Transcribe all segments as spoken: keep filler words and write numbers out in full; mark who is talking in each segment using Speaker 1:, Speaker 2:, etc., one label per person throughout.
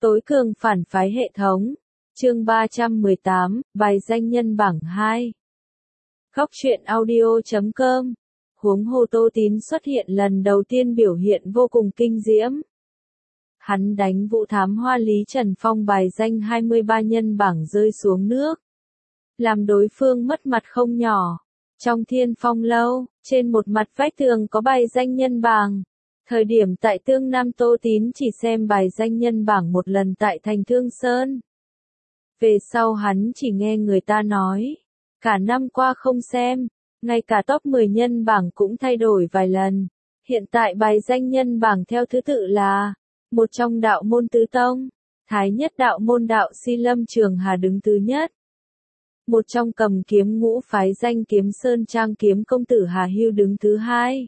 Speaker 1: Tối cường phản phái hệ thống. Chương ba trăm mười tám, bài danh nhân bảng hai. Góc truyện audio chấm com. Huống hồ Tô Tín xuất hiện lần đầu tiên biểu hiện vô cùng kinh diễm. Hắn đánh Vũ Thám Hoa Lý Trần Phong bài danh hai mươi ba nhân bảng rơi xuống nước, làm đối phương mất mặt không nhỏ. Trong Thiên Phong lâu, trên một mặt vách tường có bài danh nhân bảng. Thời điểm tại Tương Nam Tô Tín chỉ xem bài danh nhân bảng một lần tại thành Thương Sơn. Về sau hắn chỉ nghe người ta nói, cả năm qua không xem, ngay cả top mười nhân bảng cũng thay đổi vài lần. Hiện tại bài danh nhân bảng theo thứ tự là: một trong đạo môn tứ tông, Thái Nhất đạo môn đạo Si Lâm Trường Hà đứng thứ nhất. Một trong cầm kiếm ngũ phái danh kiếm Sơn Trang kiếm công tử Hà Hưu đứng thứ hai.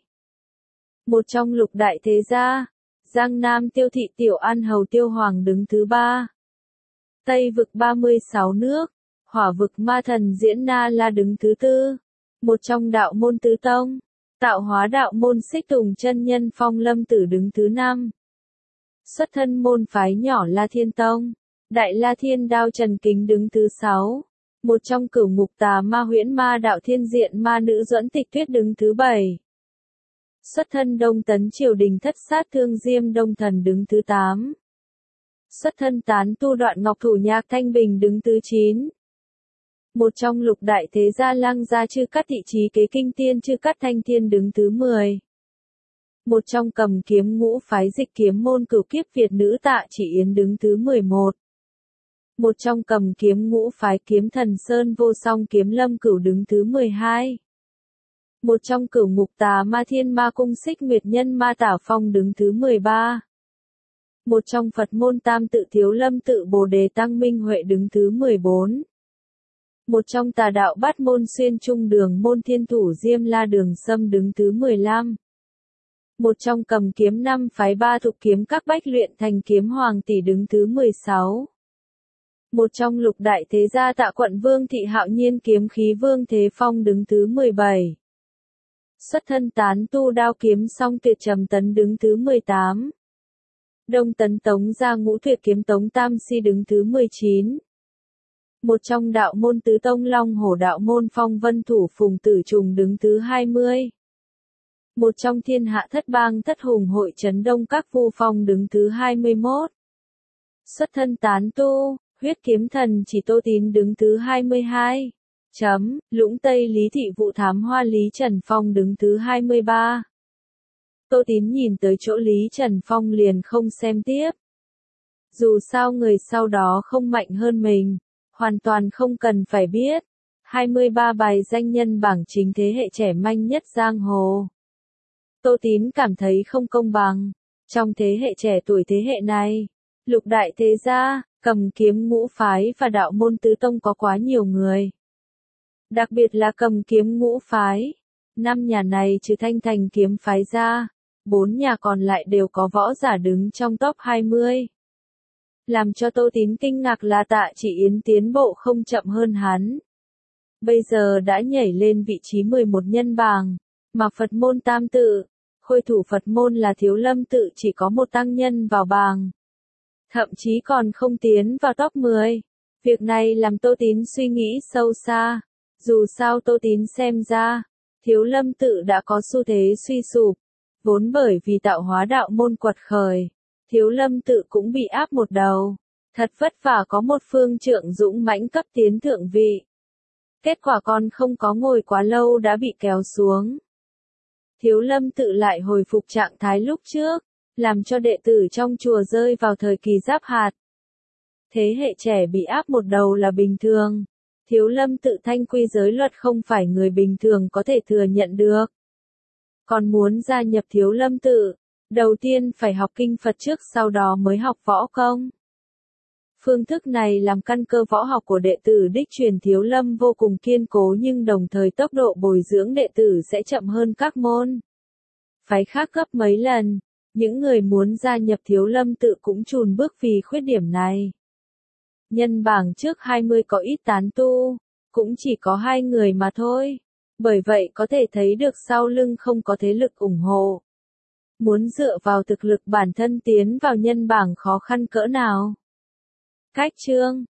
Speaker 1: Một trong lục đại thế gia, Giang Nam Tiêu Thị Tiểu An Hầu Tiêu Hoàng đứng thứ ba. Tây vực ba mươi sáu nước, Hỏa vực Ma Thần Diễn Na La đứng thứ tư. Một trong đạo môn tứ tông, Tạo Hóa đạo môn Xích Tùng chân nhân Phong Lâm Tử đứng thứ năm. Xuất thân môn phái nhỏ La Thiên Tông, Đại La Thiên Đao Trần Kính đứng thứ sáu. Một trong cửu ngục tà ma Huyễn Ma đạo Thiên Diện Ma Nữ Duẫn Tịch Tuyết đứng thứ bảy. Xuất thân Đông Tấn triều đình Thất Sát Thương Diêm Đông Thần đứng thứ tám. Xuất thân tán tu Đoạn Ngọc Thủ Nhạc Thanh Bình đứng thứ chín. Một trong lục đại thế gia Lăng gia Chư Cát Thị Chí Kế Kinh Tiên Chư Cát Thanh Thiên đứng thứ mười. Một trong cầm kiếm ngũ phái dịch kiếm môn Cửu Kiếp Việt nữ Tạ Chỉ Yến đứng thứ mười một. Một trong cầm kiếm ngũ phái kiếm thần Sơn Vô Song Kiếm Lâm Cửu đứng thứ mười hai. Một trong cửu ngục tà ma Thiên Ma Cung Xích Nguyệt Nhân Ma Tảo Phong đứng thứ mười ba. Một trong Phật môn Tam Tự Thiếu Lâm Tự Bồ Đề Tăng Minh Huệ đứng thứ mười bốn. Một trong tà đạo Bát môn Xuyên Trung Đường môn Thiên Thủ Diêm La Đường Sâm đứng thứ mười lăm. Một trong cầm kiếm năm phái ba thục kiếm các bách luyện thành kiếm Hoàng Tỷ đứng thứ mười sáu. Một trong lục đại thế gia Tạ Quận Vương Thị Hạo Nhiên kiếm khí Vương Thế Phong đứng thứ mười bảy. Xuất thân tán tu Đao Kiếm Song Tuyệt Trầm Tấn đứng thứ mười tám. Đông Tấn Tống gia Ngũ Tuyệt Kiếm Tống Tam Si đứng thứ mười chín. Một trong đạo môn tứ tông Long Hổ đạo môn Phong Vân Thủ Phùng Tử Trùng đứng thứ hai mươi. Một trong thiên hạ thất bang thất hùng hội Trấn Đông Các Vu Phong đứng thứ hai mươi mốt. Xuất thân tán tu, Huyết Kiếm Thần Chỉ Tô Tín đứng thứ hai mươi hai. Chấm, Lũng Tây Lý Thị Vũ Thám Hoa Lý Trần Phong đứng thứ hai mươi ba. Tô Tín nhìn tới chỗ Lý Trần Phong liền không xem tiếp. Dù sao người sau đó không mạnh hơn mình, hoàn toàn không cần phải biết. hai mươi ba bài danh nhân bảng chính thế hệ trẻ manh nhất giang hồ. Tô Tín cảm thấy không công bằng. Trong thế hệ trẻ tuổi thế hệ này, lục đại thế gia, cầm kiếm ngũ phái và đạo môn tứ tông có quá nhiều người. Đặc biệt là cầm kiếm ngũ phái. Năm nhà này trừ Thanh Thành kiếm phái ra, bốn nhà còn lại đều có võ giả đứng trong top hai mươi. Làm cho Tô Tín kinh ngạc là Tạ Chỉ Yến tiến bộ không chậm hơn hắn. Bây giờ đã nhảy lên vị trí mười một nhân bảng, mà Phật môn Tam Tự, khôi thủ Phật môn là Thiếu Lâm Tự chỉ có một tăng nhân vào bảng. Thậm chí còn không tiến vào top mười. Việc này làm Tô Tín suy nghĩ sâu xa. Dù sao Tô Tín xem ra, Thiếu Lâm Tự đã có xu thế suy sụp. Vốn bởi vì Tạo Hóa đạo môn quật khởi, Thiếu Lâm Tự cũng bị áp một đầu. Thật vất vả có một phương trượng dũng mãnh cấp tiến thượng vị. Kết quả còn không có ngồi quá lâu đã bị kéo xuống. Thiếu Lâm Tự lại hồi phục trạng thái lúc trước, làm cho đệ tử trong chùa rơi vào thời kỳ giáp hạt. Thế hệ trẻ bị áp một đầu là bình thường. Thiếu Lâm Tự thanh quy giới luật không phải người bình thường có thể thừa nhận được. Còn muốn gia nhập Thiếu Lâm Tự, đầu tiên phải học kinh Phật trước sau đó mới học võ công. Phương thức này làm căn cơ võ học của đệ tử đích truyền Thiếu Lâm vô cùng kiên cố nhưng đồng thời tốc độ bồi dưỡng đệ tử sẽ chậm hơn các môn phái khác gấp mấy lần. Những người muốn gia nhập Thiếu Lâm Tự cũng chùn bước vì khuyết điểm này. Nhân bảng trước hai mươi có ít tán tu, cũng chỉ có hai người mà thôi. Bởi vậy có thể thấy được sau lưng không có thế lực ủng hộ. Muốn dựa vào thực lực bản thân tiến vào nhân bảng khó khăn cỡ nào. Cách chương